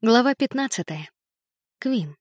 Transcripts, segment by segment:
Глава 15. Квин.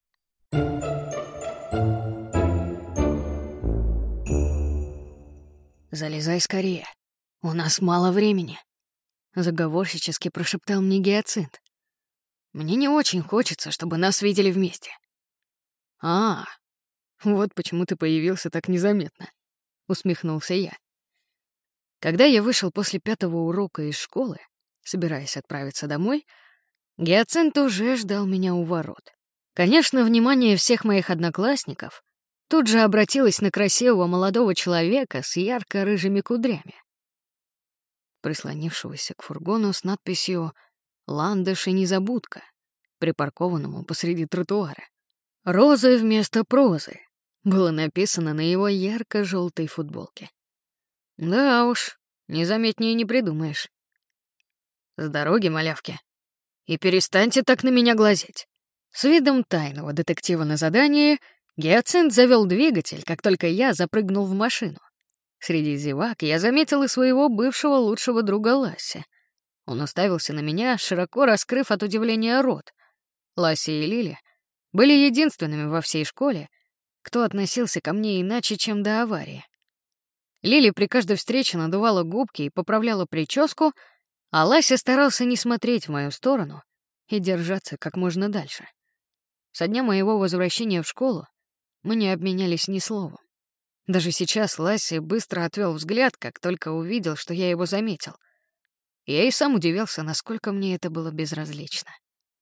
«Залезай скорее. У нас мало времени», — заговорщически прошептал мне Гиацинт. «Мне не очень хочется, чтобы нас видели вместе». «А, вот почему ты появился так незаметно», — усмехнулся я. Когда я вышел после 5-го урока из школы, собираясь отправиться домой, Гиацинт уже ждал меня у ворот. Конечно, внимание всех моих одноклассников тут же обратилось на красивого молодого человека с ярко-рыжими кудрями, прислонившегося к фургону с надписью «Ландыш и незабудка», припаркованному посреди тротуара. «Розы вместо прозы» было написано на его ярко-желтой футболке. Да уж, незаметнее не придумаешь. «С дороги, малявки, и перестаньте так на меня глазеть». С видом тайного детектива на задании Гиацинт завел двигатель, как только я запрыгнул в машину. Среди зевак я заметил и своего бывшего лучшего друга Ласси. Он уставился на меня, широко раскрыв от удивления рот. Ласси и Лили были единственными во всей школе, кто относился ко мне иначе, чем до аварии. Лили при каждой встрече надувала губки и поправляла прическу, а Ласси старался не смотреть в мою сторону и держаться как можно дальше. Со дня моего возвращения в школу мы не обменялись ни словом. Даже сейчас Ласси быстро отвел взгляд, как только увидел, что я его заметил. Я и сам удивился, насколько мне это было безразлично.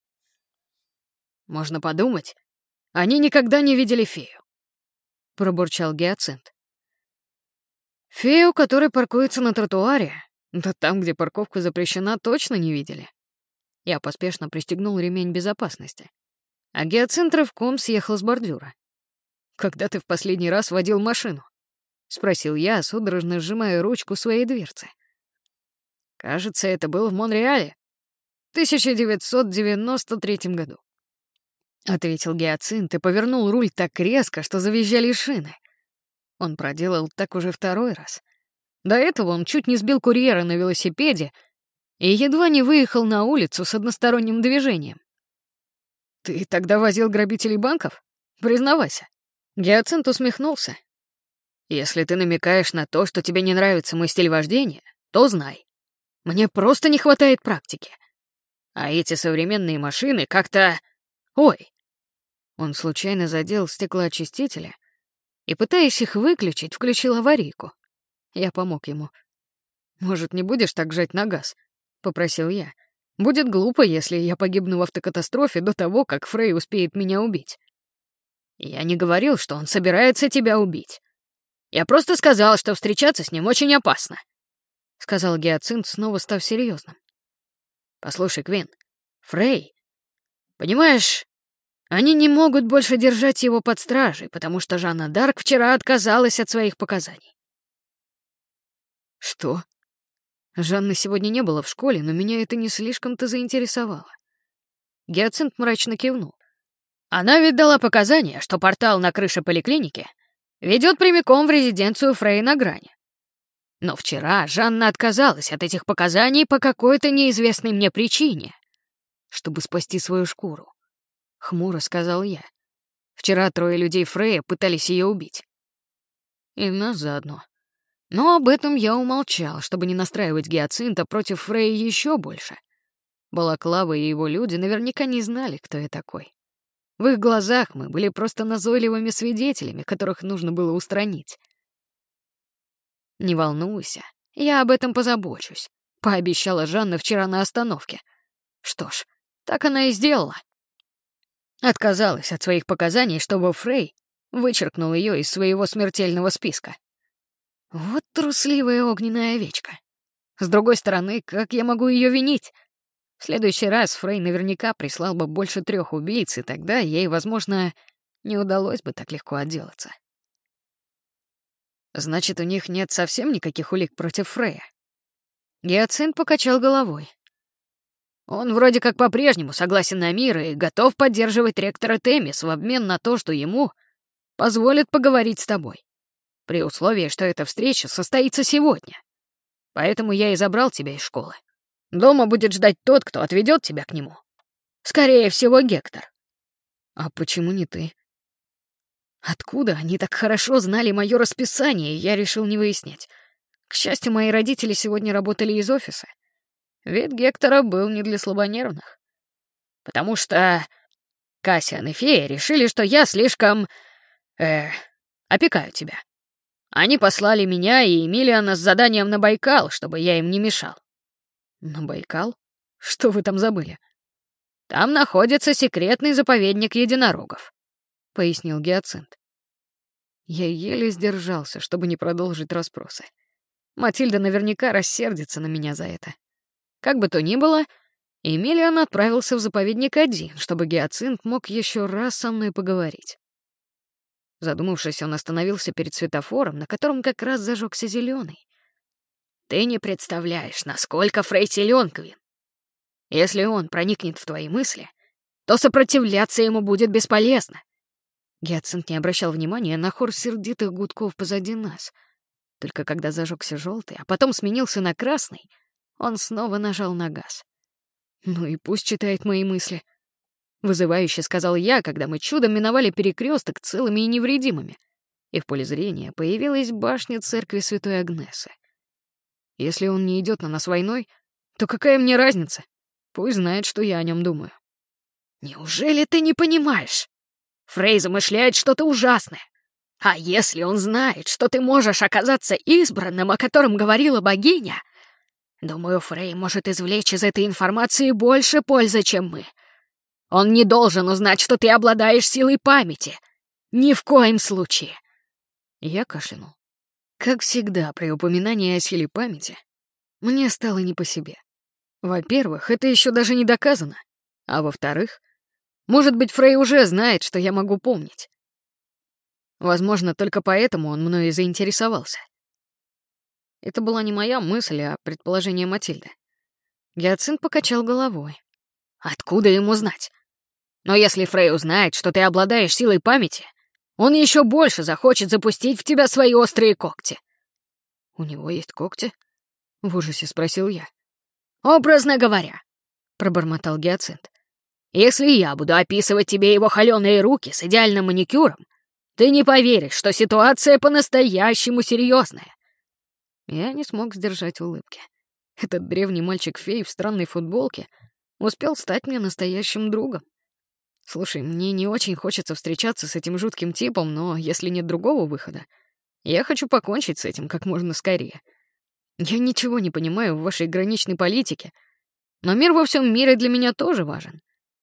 «Можно подумать, они никогда не видели фею», — пробурчал Гиацинт. «Фею, которая паркуется на тротуаре, да там, где парковка запрещена, точно не видели». Я поспешно пристегнул ремень безопасности, а Гиацинт рывком съехал с бордюра. «Когда ты в последний раз водил машину?» — спросил я, судорожно сжимая ручку своей дверцы. «Кажется, это было в Монреале, в 1993 году», — ответил Гиацинт и повернул руль так резко, что завизжали шины. Он проделал так уже второй раз. До этого он чуть не сбил курьера на велосипеде и едва не выехал на улицу с односторонним движением. «Ты тогда возил грабителей банков? Признавайся». Гиацинт усмехнулся. «Если ты намекаешь на то, что тебе не нравится мой стиль вождения, то знай. Мне просто не хватает практики. А эти современные машины как-то... Ой!» Он случайно задел стеклоочистители и, пытаясь их выключить, включил аварийку. Я помог ему. «Может, не будешь так жать на газ?» — попросил я. «Будет глупо, если я погибну в автокатастрофе до того, как Фрей успеет меня убить». «Я не говорил, что он собирается тебя убить. Я просто сказал, что встречаться с ним очень опасно», — сказал Гиацинт, снова став серьезным. «Послушай, Квин, Фрей, понимаешь, они не могут больше держать его под стражей, потому что Жанна Дарк вчера отказалась от своих показаний». «Что?» Жанны сегодня не было в школе, но меня это не слишком-то заинтересовало. Гиацинт мрачно кивнул. «Она ведь дала показания, что портал на крыше поликлиники ведет прямиком в резиденцию Фрей на грани. Но вчера Жанна отказалась от этих показаний по какой-то неизвестной мне причине, чтобы спасти свою шкуру», — хмуро сказал я. «Вчера 3 людей Фрея пытались ее убить. И нас заодно. Но об этом я умолчал, чтобы не настраивать Гиацинта против Фрея еще больше. Балаклава и его люди наверняка не знали, кто я такой. В их глазах мы были просто назойливыми свидетелями, которых нужно было устранить. «Не волнуйся, я об этом позабочусь», — пообещала Жанна вчера на остановке. Что ж, так она и сделала. Отказалась от своих показаний, чтобы Фрей вычеркнул ее из своего смертельного списка. Вот трусливая огненная овечка. С другой стороны, как я могу ее винить? В следующий раз Фрей наверняка прислал бы больше 3 убийц, и тогда ей, возможно, не удалось бы так легко отделаться. Значит, у них нет совсем никаких улик против Фрея? Гиацинт покачал головой. Он вроде как по-прежнему согласен на мир и готов поддерживать ректора Теммис в обмен на то, что ему позволят поговорить с тобой, при условии, что эта встреча состоится сегодня. Поэтому я и забрал тебя из школы. Дома будет ждать тот, кто отведет тебя к нему. Скорее всего, Гектор. А почему не ты? Откуда они так хорошо знали мое расписание, я решил не выяснять. К счастью, мои родители сегодня работали из офиса. Вид Гектора был не для слабонервных. Потому что Кассиан и Фея решили, что я слишком... опекаю тебя. Они послали меня и Эмилиана с заданием на Байкал, чтобы я им не мешал. На Байкал? Что вы там забыли? Там находится секретный заповедник единорогов, — пояснил Гиацинт. Я еле сдержался, чтобы не продолжить расспросы. Матильда наверняка рассердится на меня за это. Как бы то ни было, Эмилиан отправился в заповедник один, чтобы Гиацинт мог еще раз со мной поговорить. Задумавшись, он остановился перед светофором, на котором как раз зажегся зеленый. «Ты не представляешь, насколько Фрей силен, Квин. Если он проникнет в твои мысли, то сопротивляться ему будет бесполезно». Гиацинт не обращал внимания на хор сердитых гудков позади нас. Только когда зажегся желтый, а потом сменился на красный, он снова нажал на газ. «Ну и пусть читает мои мысли», — вызывающе сказал я, когда мы чудом миновали перекресток целыми и невредимыми, и в поле зрения появилась башня церкви Святой Агнесы. Если он не идет на нас войной, то какая мне разница? Пусть знает, что я о нем думаю. «Неужели ты не понимаешь? Фрей замышляет что-то ужасное. А если он знает, что ты можешь оказаться избранным, о котором говорила богиня, думаю, Фрей может извлечь из этой информации больше пользы, чем мы. Он не должен узнать, что ты обладаешь силой памяти. Ни в коем случае». Я кашлянул. Как всегда, при упоминании о силе памяти, мне стало не по себе. Во-первых, это еще даже не доказано. А во-вторых, может быть, Фрей уже знает, что я могу помнить. Возможно, только поэтому он мною и заинтересовался. Это была не моя мысль, а предположение Матильды. Гиацинт покачал головой. Откуда ему знать? Но если Фрей узнает, что ты обладаешь силой памяти, он еще больше захочет запустить в тебя свои острые когти. У него есть когти? В ужасе спросил я. Образно говоря, пробормотал Гиацинт. Если я буду описывать тебе его холеные руки с идеальным маникюром, ты не поверишь, что ситуация по-настоящему серьезная. Я не смог сдержать улыбки. Этот древний мальчик-фей в странной футболке успел стать мне настоящим другом. Слушай, мне не очень хочется встречаться с этим жутким типом, но если нет другого выхода, я хочу покончить с этим как можно скорее. Я ничего не понимаю в вашей граничной политике, но мир во всем мире для меня тоже важен.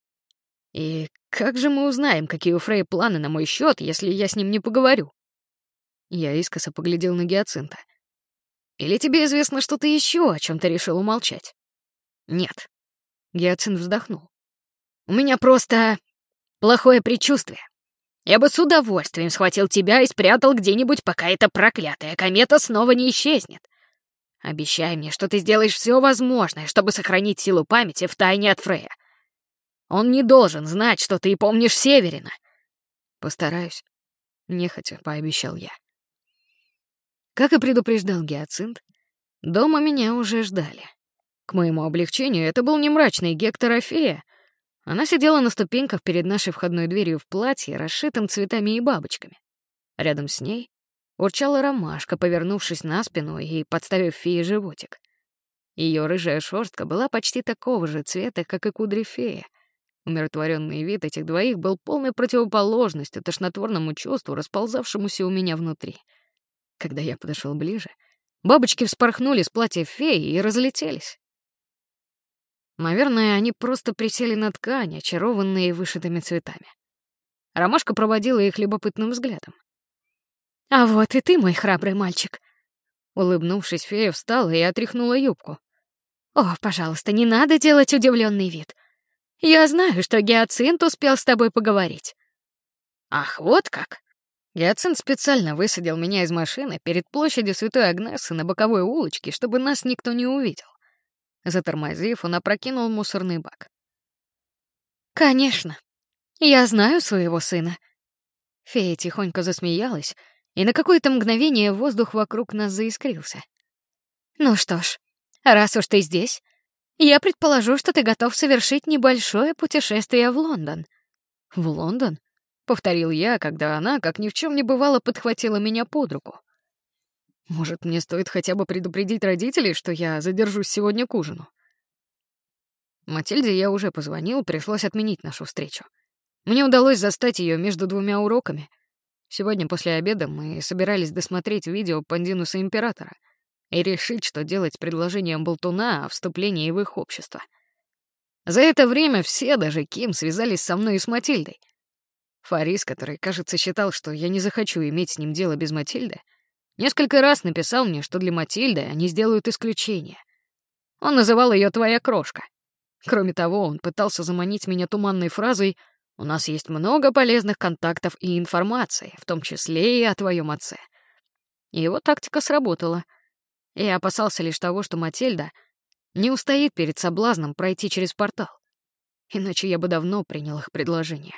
И как же мы узнаем, какие у Фрея планы на мой счет, если я с ним не поговорю? Я искоса поглядел на Гиацинта. Или тебе известно что-то еще, о чем ты решил умолчать? Нет. Гиацинт вздохнул. У меня просто плохое предчувствие. Я бы с удовольствием схватил тебя и спрятал где-нибудь, пока эта проклятая комета снова не исчезнет. Обещай мне, что ты сделаешь все возможное, чтобы сохранить силу памяти в тайне от Фрея. Он не должен знать, что ты помнишь Северина. Постараюсь. Нехотя пообещал я. Как и предупреждал Гиацинт, дома меня уже ждали. К моему облегчению, это был не мрачный Гектор, а Фея. Она сидела на ступеньках перед нашей входной дверью в платье, расшитом цветами и бабочками. Рядом с ней урчала ромашка, повернувшись на спину и подставив Фее животик. Ее рыжая шерстка была почти такого же цвета, как и кудри Феи. Умиротворенный вид этих двоих был полной противоположностью тошнотворному чувству, расползавшемуся у меня внутри. Когда я подошел ближе, бабочки вспорхнули с платья Феи и разлетелись. Наверное, они просто присели на ткань, очарованные вышитыми цветами. Ромашка проводила их любопытным взглядом. «А вот и ты, мой храбрый мальчик!» Улыбнувшись, Фея встала и отряхнула юбку. «О, пожалуйста, не надо делать удивленный вид. Я знаю, что Гиацинт успел с тобой поговорить». «Ах, вот как!» Гиацинт специально высадил меня из машины перед площадью Святой Агнесы на боковой улочке, чтобы нас никто не увидел. Затормозив, он опрокинул мусорный бак. «Конечно, я знаю своего сына». Фея тихонько засмеялась, и на какое-то мгновение воздух вокруг нас заискрился. «Ну что ж, раз уж ты здесь, Я предположу, что ты готов совершить небольшое путешествие в Лондон. В Лондон? Повторил я, когда она, как ни в чем не бывало, подхватила меня под руку. Может, мне стоит хотя бы предупредить родителей, что я задержусь сегодня к ужину? Матильде я уже позвонил, пришлось отменить нашу встречу. Мне удалось застать ее между двумя уроками. Сегодня после обеда мы собирались досмотреть видео Пандинуса Императора и решить, что делать с предложением болтуна о вступлении в их общество. За это время все, даже Ким, связались со мной и с Матильдой. Фарис, который, кажется, считал, что я не захочу иметь с ним дело без Матильды, несколько раз написал мне, что для Матильды они сделают исключение. Он называл ее «твоя крошка». Кроме того, он пытался заманить меня туманной фразой «У нас есть много полезных контактов и информации, в том числе и о твоем отце». И его тактика сработала. Я опасался лишь того, что Матильда не устоит перед соблазном пройти через портал. Иначе я бы давно принял их предложение.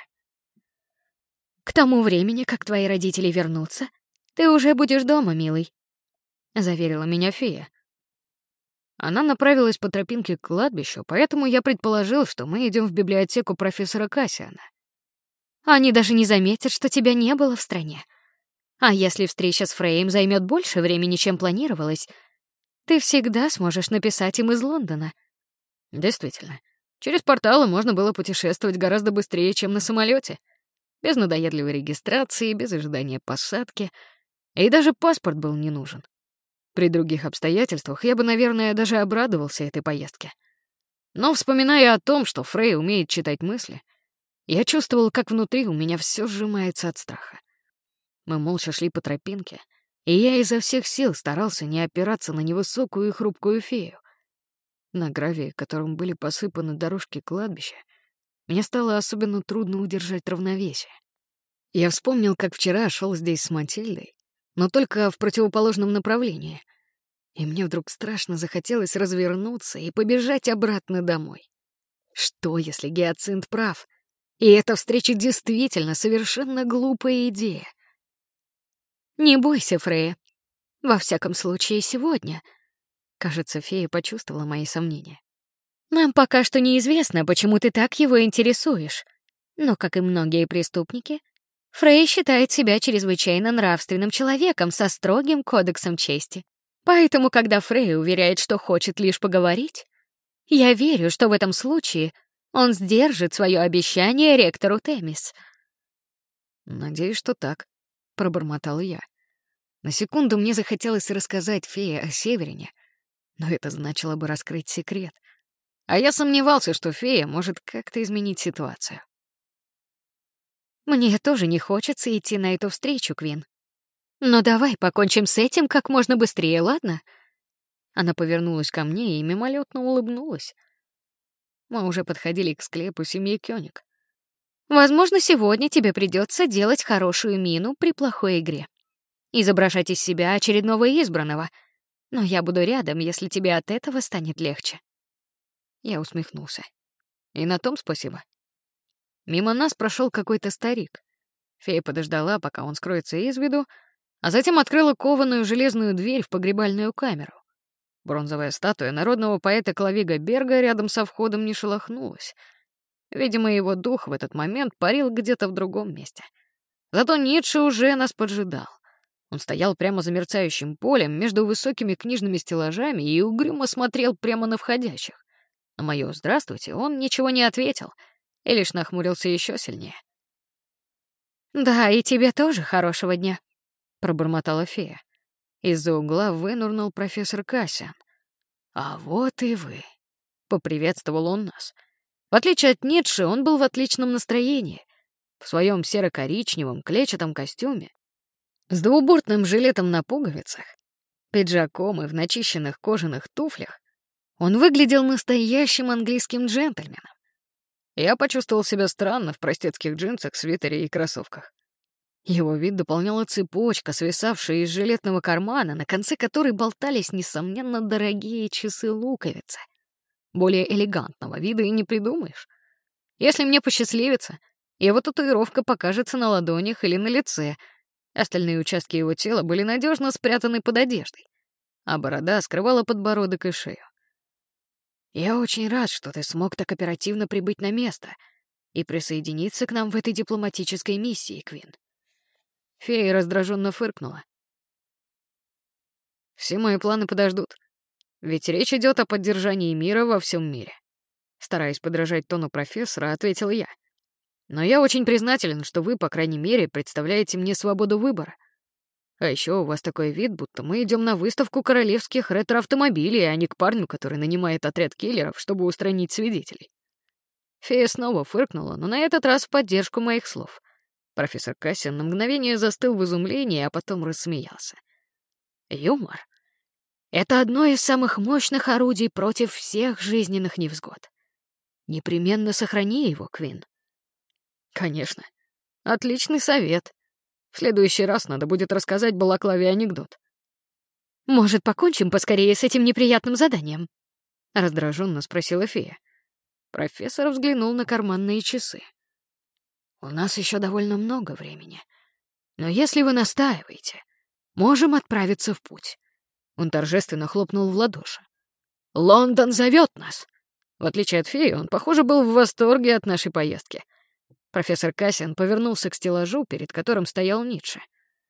К тому времени, как твои родители вернутся, ты уже будешь дома, милый, заверила меня фея. Она направилась по тропинке к кладбищу, поэтому я предположил, что мы идем в библиотеку профессора Кассиана. Они даже не заметят, что тебя не было в стране. А если встреча с Фрейем займет больше времени, чем планировалось, ты всегда сможешь написать им из Лондона. Действительно, через порталы можно было путешествовать гораздо быстрее, чем на самолете, без надоедливой регистрации, без ожидания посадки, и даже паспорт был не нужен. При других обстоятельствах я бы, наверное, даже обрадовался этой поездке. Но, вспоминая о том, что Фрей умеет читать мысли, я чувствовал, как внутри у меня все сжимается от страха. Мы молча шли по тропинке, и я изо всех сил старался не опираться на невысокую и хрупкую фею. На гравии, которым были посыпаны дорожки кладбища, мне стало особенно трудно удержать равновесие. Я вспомнил, как вчера шел здесь с Матильдой, но только в противоположном направлении. И мне вдруг страшно захотелось развернуться и побежать обратно домой. Что, если Гиацинт прав, и эта встреча действительно совершенно глупая идея? Не бойся, Фрея. Во всяком случае, сегодня. Кажется, фея почувствовала мои сомнения. Нам пока что неизвестно, почему ты так его интересуешь. Но, как и многие преступники, Фрей считает себя чрезвычайно нравственным человеком со строгим кодексом чести. Поэтому, когда Фрей уверяет, что хочет лишь поговорить, я верю, что в этом случае он сдержит свое обещание ректору Темис. «Надеюсь, что так», — пробормотал я. На секунду мне захотелось рассказать фее о Северине, но это значило бы раскрыть секрет. А я сомневался, что фея может как-то изменить ситуацию. Мне тоже не хочется идти на эту встречу, Квин. Но давай покончим с этим как можно быстрее, ладно? Она повернулась ко мне и мимолетно улыбнулась. Мы уже подходили к склепу семьи Кёник. Возможно, сегодня тебе придется делать хорошую мину при плохой игре. Изображать из себя очередного избранного. Но я буду рядом, если тебе от этого станет легче. Я усмехнулся. И на том спасибо. Мимо нас прошел какой-то старик. Фея подождала, пока он скроется из виду, а затем открыла кованую железную дверь в погребальную камеру. Бронзовая статуя народного поэта Клавига Берга рядом со входом не шелохнулась. Видимо, его дух в этот момент парил где-то в другом месте. Зато Ницше уже нас поджидал. Он стоял прямо за мерцающим полем между высокими книжными стеллажами и угрюмо смотрел прямо на входящих. На моё «здравствуйте» он ничего не ответил и лишь нахмурился еще сильнее. «Да, и тебе тоже хорошего дня», — пробормотала фея. Из-за угла вынырнул профессор Кассиан. «А вот и вы», — поприветствовал он нас. В отличие от Ницше, он был в отличном настроении. В своем серо-коричневом клетчатом костюме, с двубортным жилетом на пуговицах, пиджаком и в начищенных кожаных туфлях, он выглядел настоящим английским джентльменом. Я почувствовал себя странно в простецких джинсах, свитере и кроссовках. Его вид дополняла цепочка, свисавшая из жилетного кармана, на конце которой болтались, несомненно, дорогие часы-луковицы. Более элегантного вида и не придумаешь. Если мне посчастливится, его татуировка покажется на ладонях или на лице. Остальные участки его тела были надежно спрятаны под одеждой, а борода скрывала подбородок и шею. Я очень рад, что ты смог так оперативно прибыть на место и присоединиться к нам в этой дипломатической миссии, Квин. Фея раздраженно фыркнула. Все мои планы подождут. Ведь речь идет о поддержании мира во всем мире. Стараясь подражать тону профессора, ответил я. Но я очень признателен, что вы, по крайней мере, представляете мне свободу выбора. А еще у вас такой вид, будто мы идем на выставку королевских ретро-автомобилей, а не к парню, который нанимает отряд киллеров, чтобы устранить свидетелей. Фея снова фыркнула, но на этот раз в поддержку моих слов. Профессор Кассиан на мгновение застыл в изумлении, а потом рассмеялся. Юмор — это одно из самых мощных орудий против всех жизненных невзгод. Непременно сохрани его, Квин. Конечно. Отличный совет. В следующий раз надо будет рассказать Балаклаве анекдот. «Может, покончим поскорее с этим неприятным заданием?» — раздраженно спросила фея. Профессор взглянул на карманные часы. «У нас еще довольно много времени. Но если вы настаиваете, можем отправиться в путь». Он торжественно хлопнул в ладоши. «Лондон зовет нас!» В отличие от феи, он, похоже, был в восторге от нашей поездки. Профессор Кассиан повернулся к стеллажу, перед которым стоял Ницше.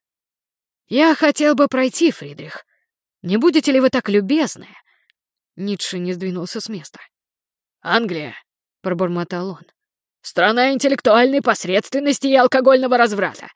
«Я хотел бы пройти, Фридрих. Не будете ли вы так любезны?» Ницше не сдвинулся с места. «Англия», — пробормотал он, — «страна интеллектуальной посредственности и алкогольного разврата.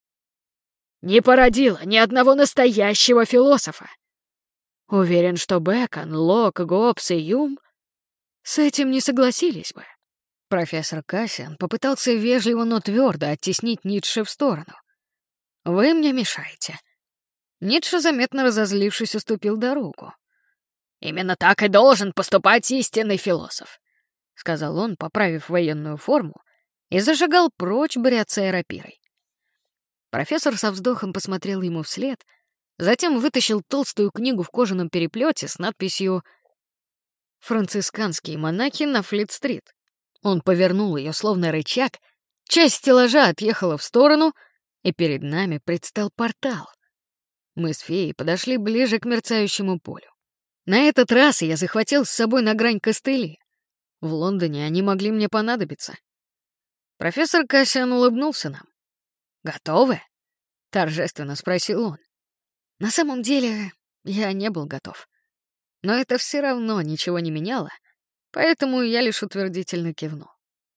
Не породила ни одного настоящего философа. Уверен, что Бэкон, Лок, Гоббс и Юм с этим не согласились бы». Профессор Кассиан попытался вежливо, но твердо оттеснить Ницше в сторону. «Вы мне мешаете». Ницше, заметно разозлившись, уступил дорогу. «Именно так и должен поступать истинный философ», — сказал он, поправив военную форму, и зашагал прочь, бряцая рапирой. Профессор со вздохом посмотрел ему вслед, затем вытащил толстую книгу в кожаном переплете с надписью «Францисканские монахи на Флит-стрит». Он повернул ее, словно рычаг, часть стеллажа отъехала в сторону, и перед нами предстал портал. Мы с феей подошли ближе к мерцающему полю. На этот раз я захватил с собой на грань костыли. В Лондоне они могли мне понадобиться. Профессор Кассиан улыбнулся нам. «Готовы?» — торжественно спросил он. На самом деле, я не был готов. Но это все равно ничего не меняло, поэтому я лишь утвердительно кивнул.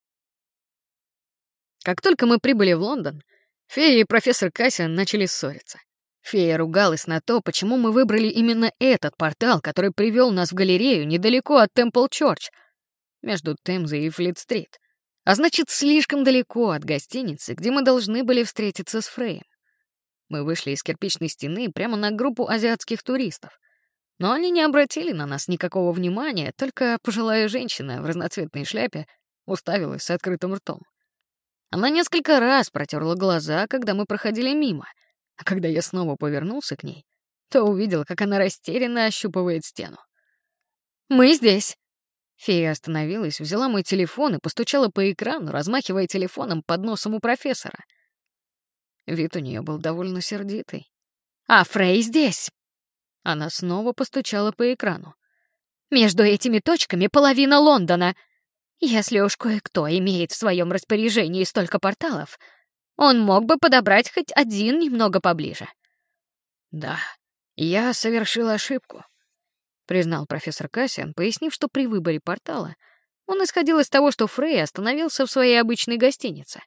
Как только мы прибыли в Лондон, фея и профессор Кассиан начали ссориться. Фея ругалась на то, почему мы выбрали именно этот портал, который привел нас в галерею недалеко от Темпл-Чорч, между Темзой и Флит-стрит, а значит, слишком далеко от гостиницы, где мы должны были встретиться с Фреем. Мы вышли из кирпичной стены прямо на группу азиатских туристов, но они не обратили на нас никакого внимания, только пожилая женщина в разноцветной шляпе уставилась с открытым ртом. Она несколько раз протерла глаза, когда мы проходили мимо, а когда я снова повернулся к ней, то увидел, как она растерянно ощупывает стену. «Мы здесь». Фея остановилась, взяла мой телефон и постучала по экрану, размахивая телефоном под носом у профессора. Вид у нее был довольно сердитый. «А Фрей здесь». Она снова постучала по экрану. «Между этими точками половина Лондона. Если уж кое-кто имеет в своем распоряжении столько порталов, он мог бы подобрать хоть один немного поближе». «Да, я совершил ошибку», — признал профессор Кассиан, пояснив, что при выборе портала он исходил из того, что Фрей остановился в своей обычной гостинице.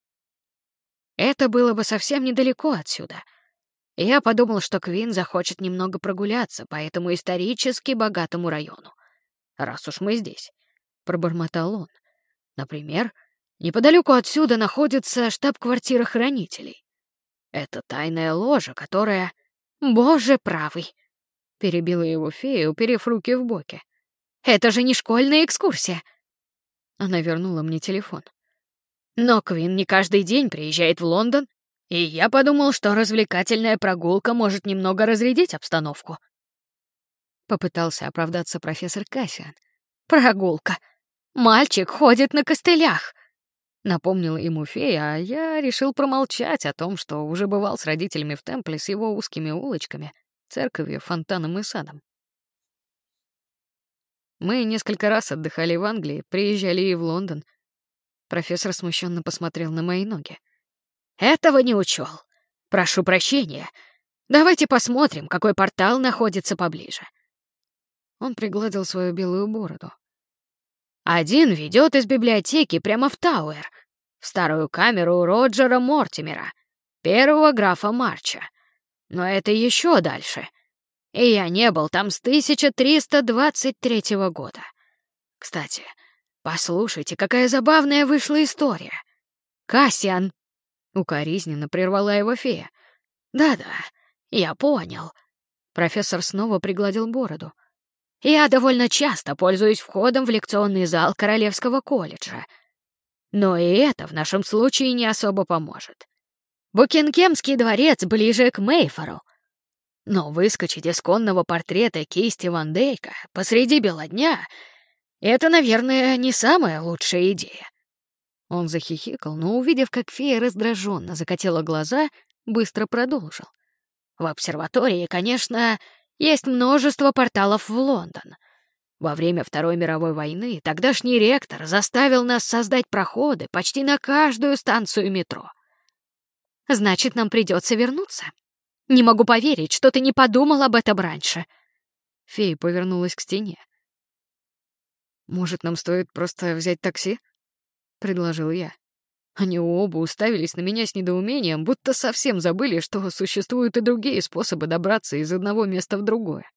«Это было бы совсем недалеко отсюда. Я подумал, что Квин захочет немного прогуляться по этому исторически богатому району. Раз уж мы здесь», — пробормотал он. «Например, неподалеку отсюда находится штаб-квартира хранителей. Это тайная ложа, которая...» «Боже правый!» — перебила его фея, уперев руки в боки. «Это же не школьная экскурсия!» Она вернула мне телефон. «Но Квин не каждый день приезжает в Лондон, и я подумал, что развлекательная прогулка может немного разрядить обстановку». Попытался оправдаться профессор Кассиан. «Прогулка! Мальчик ходит на костылях!» Напомнила ему фея, а я решил промолчать о том, что уже бывал с родителями в Темпле с его узкими улочками, церковью, фонтаном и садом. Мы несколько раз отдыхали в Англии, приезжали и в Лондон. Профессор смущенно посмотрел на мои ноги. Этого не учел. Прошу прощения. Давайте посмотрим, какой портал находится поближе. Он пригладил свою белую бороду. Один ведет из библиотеки прямо в Тауэр, в старую камеру Роджера Мортимера, первого графа Марча. Но это еще дальше. И я не был там с 1323 года. Кстати, послушайте, какая забавная вышла история. Кассиан, укоризненно прервала его фея. Да-да, я понял. Профессор снова пригладил бороду. Я довольно часто пользуюсь входом в лекционный зал Королевского колледжа. Но и это в нашем случае не особо поможет. Букингемский дворец ближе к Мейфору. Но выскочить из конного портрета кисти Ван Дейка посреди бела дня — это, наверное, не самая лучшая идея. Он захихикал, но, увидев, как фея раздраженно закатила глаза, быстро продолжил. В обсерватории, конечно, есть множество порталов в Лондон. Во время Второй мировой войны тогдашний ректор заставил нас создать проходы почти на каждую станцию метро. Значит, нам придется вернуться. Не могу поверить, что ты не подумал об этом раньше. Фея повернулась к стене. «Может, нам стоит просто взять такси?» — предложил я. Они оба уставились на меня с недоумением, будто совсем забыли, что существуют и другие способы добраться из одного места в другое.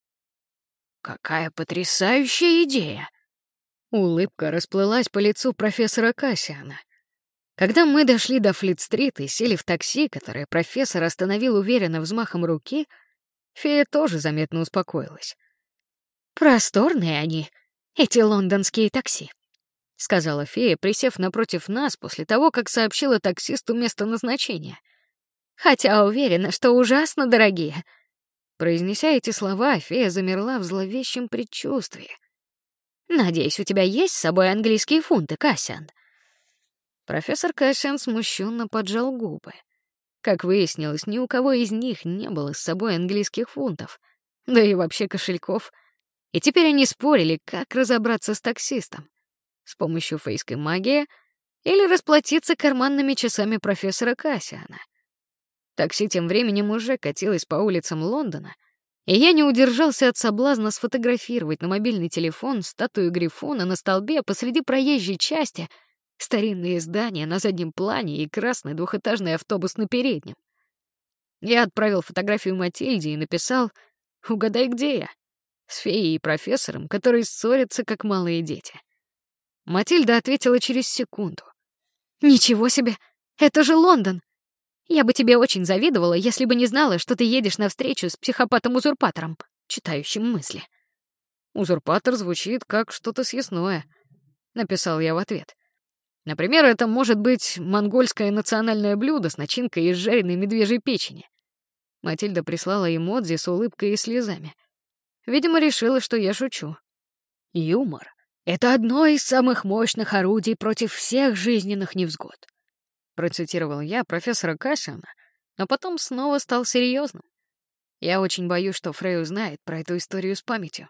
«Какая потрясающая идея!» Улыбка расплылась по лицу профессора Кассиана. Когда мы дошли до Флит-стрит и сели в такси, которое профессор остановил уверенно взмахом руки, фея тоже заметно успокоилась. «Просторные они, эти лондонские такси», — сказала фея, присев напротив нас после того, как сообщила таксисту место назначения. «Хотя уверена, что ужасно дорогие». Произнеся эти слова, фея замерла в зловещем предчувствии. «Надеюсь, у тебя есть с собой английские фунты, Кассиан?» Профессор Кассиан смущенно поджал губы. Как выяснилось, ни у кого из них не было с собой английских фунтов, да и вообще кошельков. И теперь они спорили, как разобраться с таксистом. С помощью фейской магии или расплатиться карманными часами профессора Кассиана. Такси тем временем уже катилось по улицам Лондона, и я не удержался от соблазна сфотографировать на мобильный телефон статую Грифона на столбе посреди проезжей части, старинные здания на заднем плане и красный двухэтажный автобус на переднем. Я отправил фотографию Матильде и написал: «Угадай, где я?» С феей и профессором, которые ссорятся, как малые дети. Матильда ответила через секунду. «Ничего себе! Это же Лондон! Я бы тебе очень завидовала, если бы не знала, что ты едешь на встречу с психопатом-узурпатором, читающим мысли». «Узурпатор» звучит как что-то съестное, — написал я в ответ. Например, это может быть монгольское национальное блюдо с начинкой из жареной медвежьей печени. Матильда прислала эмодзи с улыбкой и слезами. Видимо, решила, что я шучу. «Юмор — это одно из самых мощных орудий против всех жизненных невзгод», — процитировал я профессора Кассиана, но потом снова стал серьезным. Я очень боюсь, что Фрей узнает про эту историю с памятью.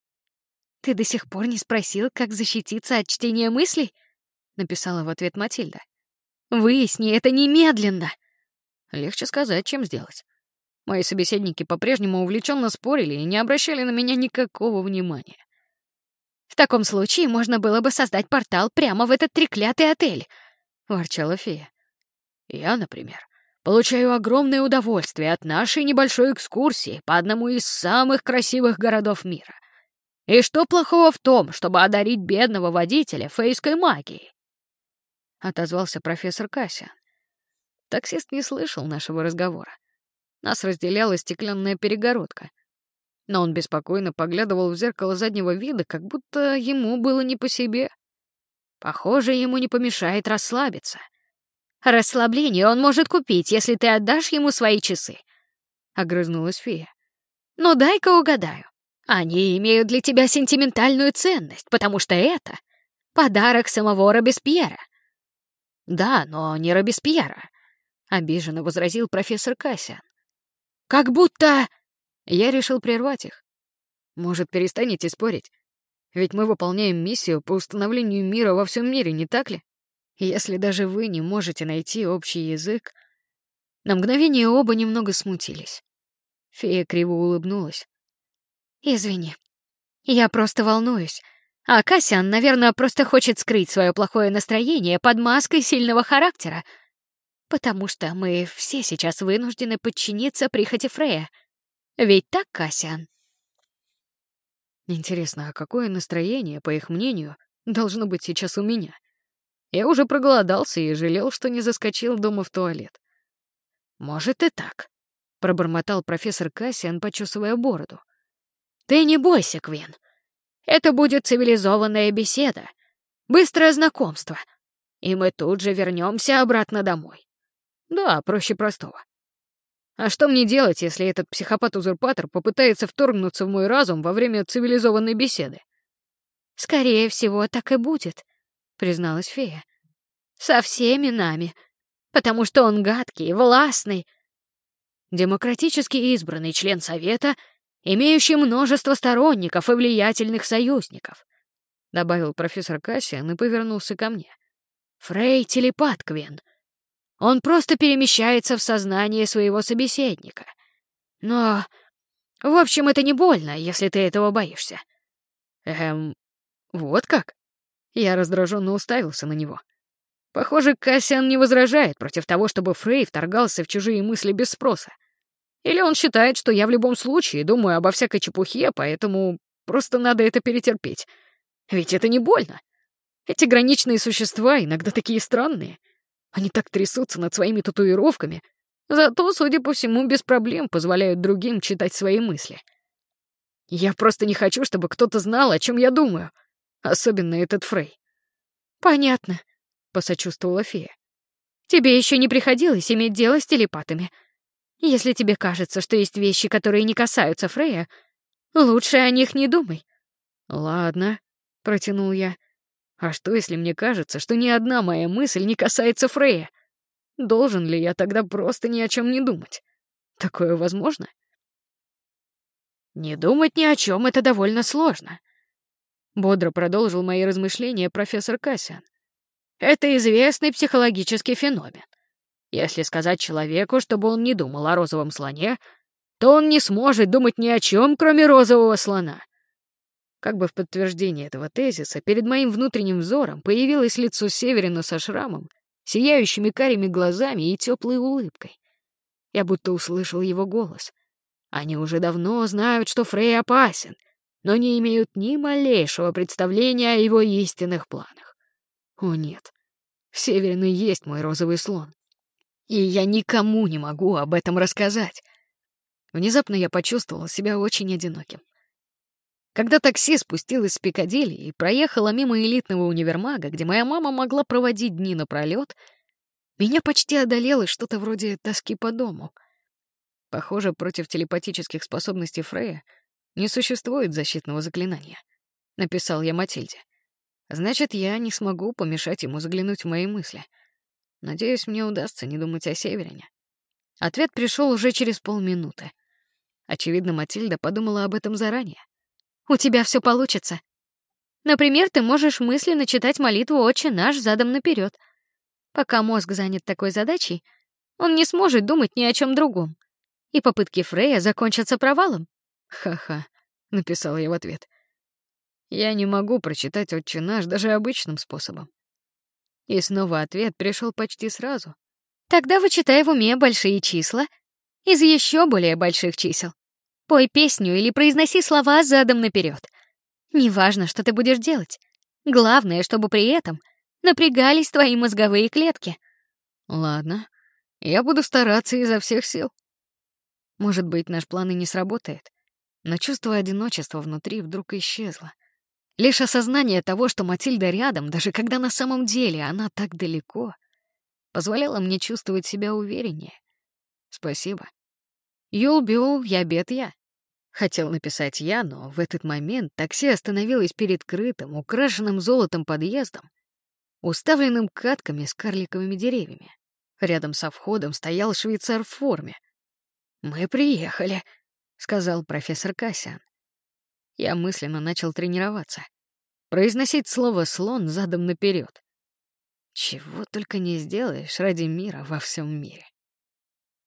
«Ты до сих пор не спросил, как защититься от чтения мыслей?» — написала в ответ Матильда. «Выясни это немедленно!» Легче сказать, чем сделать. Мои собеседники по-прежнему увлеченно спорили и не обращали на меня никакого внимания. «В таком случае можно было бы создать портал прямо в этот треклятый отель», — ворчала фея. «Я, например, получаю огромное удовольствие от нашей небольшой экскурсии по одному из самых красивых городов мира. И что плохого в том, чтобы одарить бедного водителя фейской магией?» — отозвался профессор Кассиан. Таксист не слышал нашего разговора. Нас разделяла стеклянная перегородка. Но он беспокойно поглядывал в зеркало заднего вида, как будто ему было не по себе. Похоже, ему не помешает расслабиться. «Расслабление он может купить, если ты отдашь ему свои часы», — огрызнулась фея. «Но дай-ка угадаю. Они имеют для тебя сентиментальную ценность, потому что это подарок самого Робеспьера». «Да, но не Робеспьера», — обиженно возразил профессор Кассиан. «Как будто...» Я решил прервать их. «Может, перестанете спорить? Ведь мы выполняем миссию по установлению мира во всем мире, не так ли? И если даже вы не можете найти общий язык... На мгновение оба немного смутились. Фея криво улыбнулась. Извини, я просто волнуюсь. А Кассиан, наверное, просто хочет скрыть свое плохое настроение под маской сильного характера. Потому что мы все сейчас вынуждены подчиниться прихоти Фрея. Ведь так, Кассиан? Интересно, а какое настроение, по их мнению, должно быть сейчас у меня? Я уже проголодался и жалел, что не заскочил дома в туалет. «Может и так», — пробормотал профессор Кассиан, почесывая бороду. «Ты не бойся, Квин. Это будет цивилизованная беседа, быстрое знакомство, и мы тут же вернемся обратно домой». «Да, проще простого. А что мне делать, если этот психопат-узурпатор попытается вторгнуться в мой разум во время цивилизованной беседы?» «Скорее всего, так и будет», — призналась фея. «Со всеми нами, потому что он гадкий, властный, демократически избранный член Совета, имеющий множество сторонников и влиятельных союзников», — добавил профессор Кассиан и повернулся ко мне. «Фрей — телепат, Квин. Он просто перемещается в сознание своего собеседника. Но, в общем, это не больно, если ты этого боишься». Вот как?» Я раздраженно уставился на него. Похоже, Кассиан не возражает против того, чтобы Фрей вторгался в чужие мысли без спроса. Или он считает, что я в любом случае думаю обо всякой чепухе, поэтому просто надо это перетерпеть. Ведь это не больно. Эти граничные существа иногда такие странные. Они так трясутся над своими татуировками, зато, судя по всему, без проблем позволяют другим читать свои мысли. Я просто не хочу, чтобы кто-то знал, о чем я думаю. Особенно этот Фрей. «Понятно», — посочувствовала фея. «Тебе еще не приходилось иметь дело с телепатами. Если тебе кажется, что есть вещи, которые не касаются Фрея, лучше о них не думай». «Ладно», — протянул я. «А что, если мне кажется, что ни одна моя мысль не касается Фрея? Должен ли я тогда просто ни о чем не думать? Такое возможно?» «Не думать ни о чем — это довольно сложно», — бодро продолжил мои размышления профессор Кассиан. «Это известный психологический феномен. Если сказать человеку, чтобы он не думал о розовом слоне, то он не сможет думать ни о чем, кроме розового слона». Как бы в подтверждение этого тезиса, перед моим внутренним взором появилось лицо Северина со шрамом, сияющими карими глазами и теплой улыбкой. Я будто услышал его голос. Они уже давно знают, что Фрей опасен, но не имеют ни малейшего представления о его истинных планах. О нет, Северин и есть мой розовый слон. И я никому не могу об этом рассказать. Внезапно я почувствовал себя очень одиноким. Когда такси спустилось с Пикадилли и проехало мимо элитного универмага, где моя мама могла проводить дни напролёт, меня почти одолело что-то вроде тоски по дому. Похоже, против телепатических способностей Фрея не существует защитного заклинания, — написал я Матильде. Значит, я не смогу помешать ему заглянуть в мои мысли. Надеюсь, мне удастся не думать о Северине. Ответ пришел уже через полминуты. Очевидно, Матильда подумала об этом заранее. «У тебя все получится. Например, ты можешь мысленно читать молитву «Отче наш» задом наперед. Пока мозг занят такой задачей, он не сможет думать ни о чем другом. И попытки Фрея закончатся провалом». «Ха-ха», — написал я в ответ. «Я не могу прочитать «Отче наш» даже обычным способом». И снова ответ пришел почти сразу. «Тогда вычитай в уме большие числа из еще более больших чисел. Пой песню или произноси слова задом наперед. Неважно, что ты будешь делать. Главное, чтобы при этом напрягались твои мозговые клетки». «Ладно, я буду стараться изо всех сил». Может быть, наш план и не сработает, но чувство одиночества внутри вдруг исчезло. Лишь осознание того, что Матильда рядом, даже когда на самом деле она так далеко, позволяло мне чувствовать себя увереннее. Спасибо. «Юл-бюл, я бед я». Хотел написать я, но в этот момент такси остановилось перед крытым, украшенным золотом подъездом, уставленным катками с карликовыми деревьями. Рядом со входом стоял швейцар в форме. «Мы приехали», — сказал профессор Кассиан. Я мысленно начал тренироваться. произносить слово «слон» задом наперед. Чего только не сделаешь ради мира во всем мире.